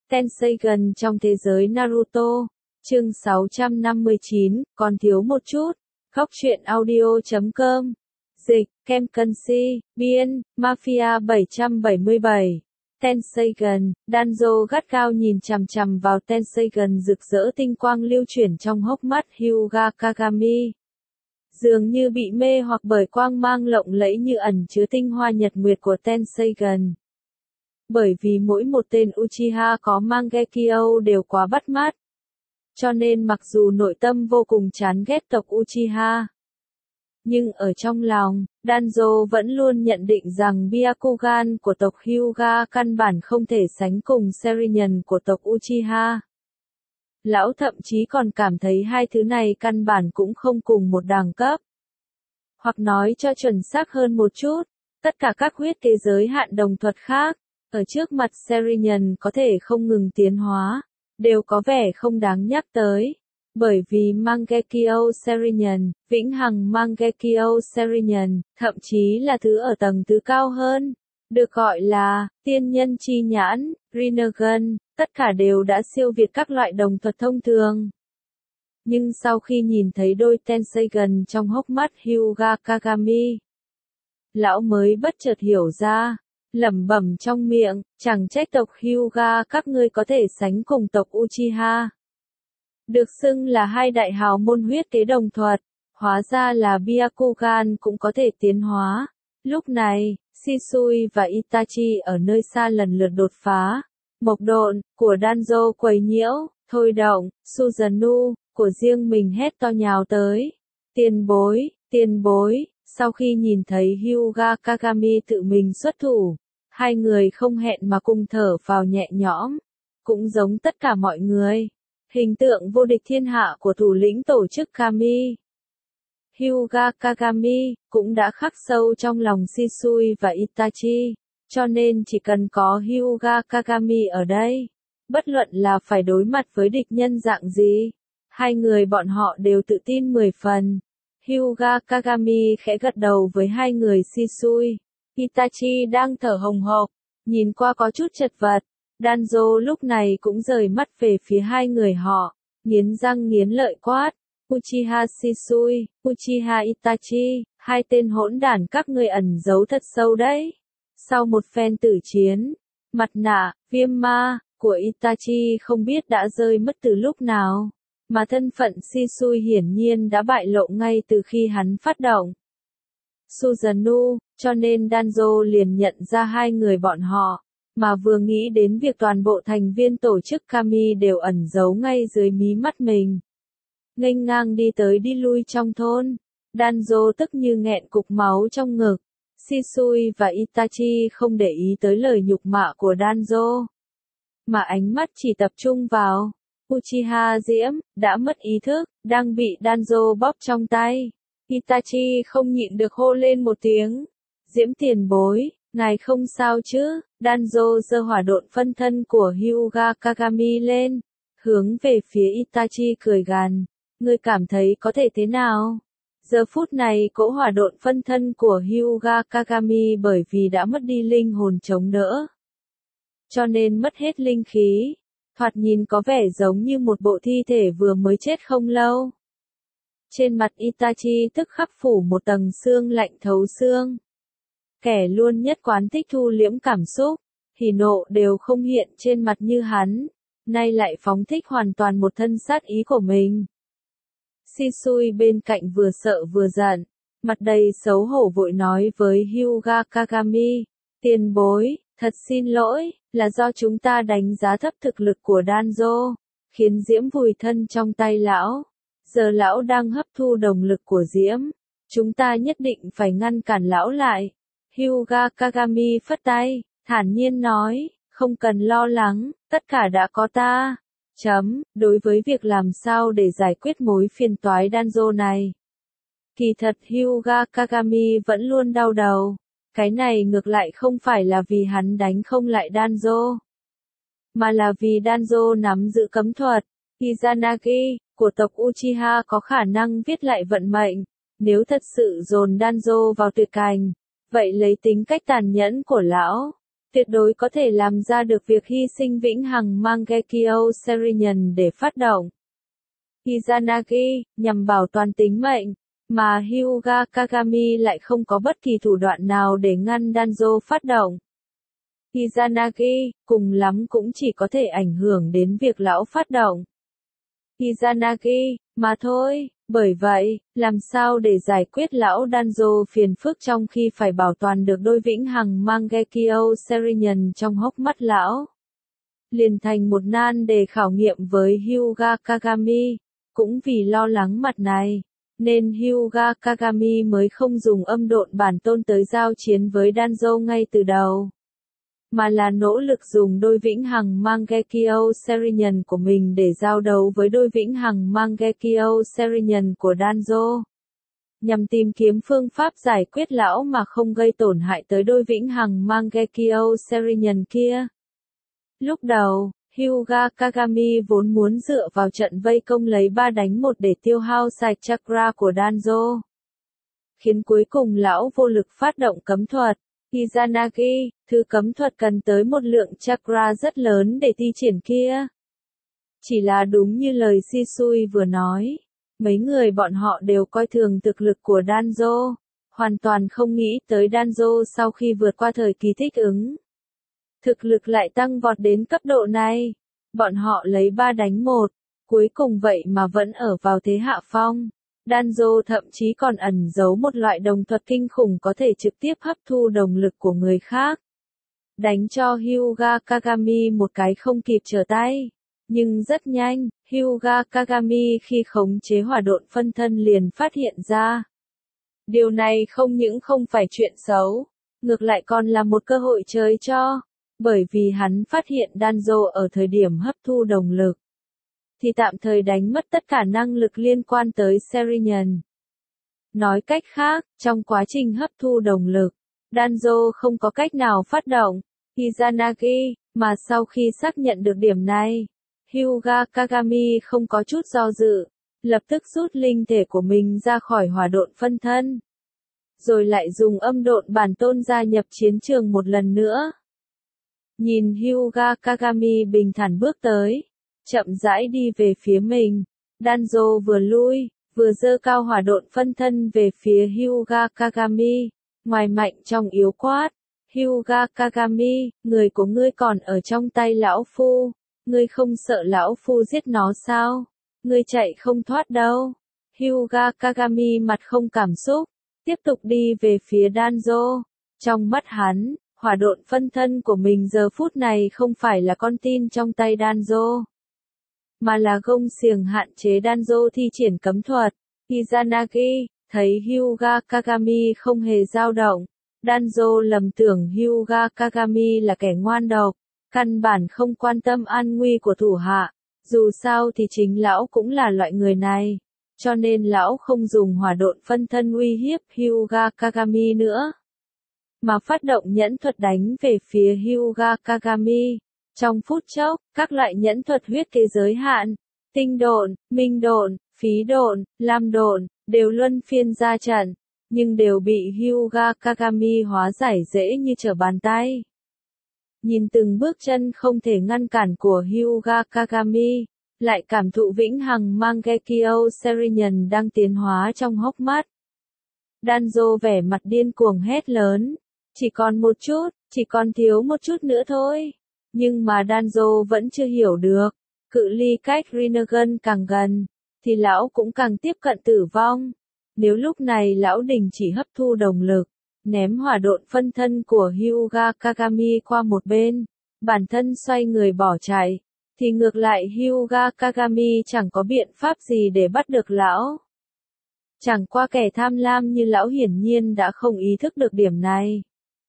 Tenseigan trong thế giới Naruto. Chương 659, còn thiếu một chút. Góc truyện audio.com. Dịch, Kem Canxi, Biên, Mafia 777. Tenseigan, Danzo gắt gao nhìn chằm chằm vào Tenseigan rực rỡ tinh quang lưu chuyển trong hốc mắt Hyuga Kagami. Dường như bị mê hoặc bởi quang mang lộng lẫy như ẩn chứa tinh hoa nhật nguyệt của Tenseigan. Bởi vì mỗi một tên Uchiha có Mangekyo đều quá bắt mắt. Cho nên mặc dù nội tâm vô cùng chán ghét tộc Uchiha, nhưng ở trong lòng, Danzo vẫn luôn nhận định rằng Byakugan của tộc Hyuga căn bản không thể sánh cùng Sharingan của tộc Uchiha. Lão thậm chí còn cảm thấy hai thứ này căn bản cũng không cùng một đẳng cấp. Hoặc nói cho chuẩn xác hơn một chút, tất cả các huyết kế giới hạn đồng thuật khác, ở trước mặt Sharingan có thể không ngừng tiến hóa, đều có vẻ không đáng nhắc tới. Bởi vì Mangekyo Sharingan, vĩnh hằng Mangekyo Sharingan, thậm chí là thứ ở tầng thứ cao hơn, được gọi là tiên nhân chi nhãn, Rinnegan, tất cả đều đã siêu việt các loại đồng thuật thông thường. Nhưng sau khi nhìn thấy đôi Tenseigan trong hốc mắt Hyuga Kagami, lão mới bất chợt hiểu ra, lẩm bẩm trong miệng, chẳng trách tộc Hyuga các ngươi có thể sánh cùng tộc Uchiha. Được xưng là hai đại hào môn huyết kế đồng thuật, hóa ra là Byakugan cũng có thể tiến hóa. Lúc này, Shisui và Itachi ở nơi xa lần lượt đột phá. Mộc độn, của Danzo quấy nhiễu, thôi động, Susanoo, của riêng mình hét to nhào tới. Tiền bối, sau khi nhìn thấy Hyuga Kagami tự mình xuất thủ, hai người không hẹn mà cùng thở phào nhẹ nhõm. Cũng giống tất cả mọi người. Hình tượng vô địch thiên hạ của thủ lĩnh tổ chức Kami, Hyuga Kagami, cũng đã khắc sâu trong lòng Shisui và Itachi, cho nên chỉ cần có Hyuga Kagami ở đây, bất luận là phải đối mặt với địch nhân dạng gì, hai người bọn họ đều tự tin 10 phần. Hyuga Kagami khẽ gật đầu với hai người Shisui. Itachi đang thở hồng hộc, nhìn qua có chút chật vật. Danzo lúc này cũng rời mắt về phía hai người họ, nghiến răng nghiến lợi quát. Uchiha Shisui, Uchiha Itachi, hai tên hỗn đản các ngươi ẩn giấu thật sâu đấy. Sau một phen tử chiến, mặt nạ, viêm ma, của Itachi không biết đã rơi mất từ lúc nào, mà thân phận Shisui hiển nhiên đã bại lộ ngay từ khi hắn phát động Susanoo, cho nên Danzo liền nhận ra hai người bọn họ. Mà vừa nghĩ đến việc toàn bộ thành viên tổ chức Kami đều ẩn giấu ngay dưới mí mắt mình. Nghênh ngang đi tới đi lui trong thôn. Danzo tức như nghẹn cục máu trong ngực. Shisui và Itachi không để ý tới lời nhục mạ của Danzo, mà ánh mắt chỉ tập trung vào Uchiha Diễm, đã mất ý thức, đang bị Danzo bóp trong tay. Itachi không nhịn được hô lên một tiếng. Diễm tiền bối, ngài không sao chứ? Danzo giơ hỏa độn phân thân của Hyuga Kagami lên, hướng về phía Itachi cười gằn, ngươi cảm thấy có thể thế nào? Giờ phút này cỗ hỏa độn phân thân của Hyuga Kagami bởi vì đã mất đi linh hồn chống đỡ, cho nên mất hết linh khí, thoạt nhìn có vẻ giống như một bộ thi thể vừa mới chết không lâu. Trên mặt Itachi tức khắc phủ một tầng xương lạnh thấu xương. Kẻ luôn nhất quán thích thu liễm cảm xúc, hỉ nộ đều không hiện trên mặt như hắn, nay lại phóng thích hoàn toàn một thân sát ý của mình. Shisui bên cạnh vừa sợ vừa giận, mặt đầy xấu hổ vội nói với Hyuga Kagami, tiền bối, thật xin lỗi, là do chúng ta đánh giá thấp thực lực của Danzo, khiến Diễm vùi thân trong tay lão. Giờ lão đang hấp thu đồng lực của Diễm, chúng ta nhất định phải ngăn cản lão lại. Hyuga Kagami phất tay, thản nhiên nói, không cần lo lắng, tất cả đã có ta. Đối với việc làm sao để giải quyết mối phiền toái Danzo này, kỳ thật Hyuga Kagami vẫn luôn đau đầu. Cái này ngược lại không phải là vì hắn đánh không lại Danzo, mà là vì Danzo nắm giữ cấm thuật Izanagi của tộc Uchiha có khả năng viết lại vận mệnh. Nếu thật sự dồn Danzo vào tuyệt cảnh, vậy lấy tính cách tàn nhẫn của lão, tuyệt đối có thể làm ra được việc hy sinh vĩnh hằng Mangekyo Serenian để phát động Izanagi, nhằm bảo toàn tính mệnh, mà Hyuga Kagami lại không có bất kỳ thủ đoạn nào để ngăn Danzo phát động Izanagi, cùng lắm cũng chỉ có thể ảnh hưởng đến việc lão phát động Izanagi, mà thôi. Bởi vậy, làm sao để giải quyết lão Danzo phiền phức trong khi phải bảo toàn được đôi vĩnh hằng Mangekyo Serenian trong hốc mắt lão? Liền thành một nan đề khảo nghiệm với Hyuga Kagami. Cũng vì lo lắng mặt này, nên Hyuga Kagami mới không dùng âm độn bản tôn tới giao chiến với Danzo ngay từ đầu, mà là nỗ lực dùng đôi vĩnh hằng Mangekyo Serenian của mình để giao đấu với đôi vĩnh hằng Mangekyo Serenian của Danzo, nhằm tìm kiếm phương pháp giải quyết lão mà không gây tổn hại tới đôi vĩnh hằng Mangekyo Serenian kia. Lúc đầu, Hyuga Kagami vốn muốn dựa vào trận vây công lấy 3 đánh 1 để tiêu hao sạch chakra của Danzo, khiến cuối cùng lão vô lực phát động cấm thuật Izanagi, thứ cấm thuật cần tới một lượng chakra rất lớn để thi triển kia. Chỉ là đúng như lời Shisui vừa nói, mấy người bọn họ đều coi thường thực lực của Danzo, hoàn toàn không nghĩ tới Danzo sau khi vượt qua thời kỳ thích ứng, thực lực lại tăng vọt đến cấp độ này. Bọn họ lấy 3 đánh 1, cuối cùng vậy mà vẫn ở vào thế hạ phong. Danzo thậm chí còn ẩn giấu một loại đồng thuật kinh khủng có thể trực tiếp hấp thu đồng lực của người khác, đánh cho Hyuga Kagami một cái không kịp trở tay. Nhưng rất nhanh, Hyuga Kagami khi khống chế hỏa độn phân thân liền phát hiện ra. Điều này không những không phải chuyện xấu, ngược lại còn là một cơ hội trời cho, bởi vì hắn phát hiện Danzo ở thời điểm hấp thu đồng lực thì tạm thời đánh mất tất cả năng lực liên quan tới Serenian. Nói cách khác, trong quá trình hấp thu đồng lực, Danzo không có cách nào phát động Izanagi, mà sau khi xác nhận được điểm này, Hyuga Kagami không có chút do dự, lập tức rút linh thể của mình ra khỏi hỏa độn phân thân, rồi lại dùng âm độn bản tôn gia nhập chiến trường một lần nữa. Nhìn Hyuga Kagami bình thản bước tới, chậm rãi đi về phía mình, Danzo vừa lui, vừa giơ cao hỏa độn phân thân về phía Hyuga Kagami, ngoài mạnh trong yếu quát. Hyuga Kagami, người của ngươi còn ở trong tay lão phu, ngươi không sợ lão phu giết nó sao? Ngươi chạy không thoát đâu. Hyuga Kagami mặt không cảm xúc, tiếp tục đi về phía Danzo. Trong mắt hắn, hỏa độn phân thân của mình giờ phút này không phải là con tin trong tay Danzo, mà là gông xiềng hạn chế Danzo thi triển cấm thuật. Izanagi, thấy Hyuga Kagami không hề dao động, Danzo lầm tưởng Hyuga Kagami là kẻ ngoan độc, căn bản không quan tâm an nguy của thủ hạ, dù sao thì chính lão cũng là loại người này, cho nên lão không dùng hỏa độn phân thân uy hiếp Hyuga Kagami nữa, mà phát động nhẫn thuật đánh về phía Hyuga Kagami. Trong phút chốc, các loại nhẫn thuật huyết kế giới hạn, tinh độn, minh độn, phí độn, lam độn, đều luân phiên ra trận, nhưng đều bị Hyuga Kagami hóa giải dễ như trở bàn tay. Nhìn từng bước chân không thể ngăn cản của Hyuga Kagami, lại cảm thụ vĩnh hằng Mangekyo Serenian đang tiến hóa trong hốc mắt. Danzo vẻ mặt điên cuồng hét lớn, chỉ còn một chút, chỉ còn thiếu một chút nữa thôi. Nhưng mà Danzo vẫn chưa hiểu được, cự ly cách Rinnegan càng gần, thì lão cũng càng tiếp cận tử vong. Nếu lúc này lão đình chỉ hấp thu đồng lực, ném hỏa độn phân thân của Hyuga Kagami qua một bên, bản thân xoay người bỏ chạy, thì ngược lại Hyuga Kagami chẳng có biện pháp gì để bắt được lão. Chẳng qua kẻ tham lam như lão hiển nhiên đã không ý thức được điểm này.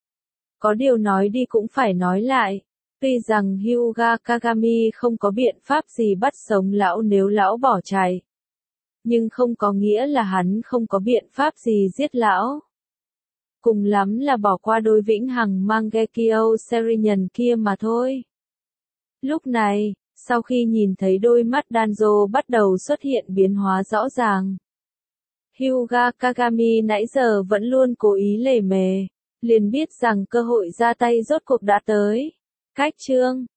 Có điều nói đi cũng phải nói lại. Tuy rằng Hyuga Kagami không có biện pháp gì bắt sống lão nếu lão bỏ chạy, nhưng không có nghĩa là hắn không có biện pháp gì giết lão. Cùng lắm là bỏ qua đôi vĩnh hằng Mangekyo Serenian kia mà thôi. Lúc này, sau khi nhìn thấy đôi mắt Danzo bắt đầu xuất hiện biến hóa rõ ràng, Hyuga Kagami nãy giờ vẫn luôn cố ý lề mề, liền biết rằng cơ hội ra tay rốt cuộc đã tới. Cách chương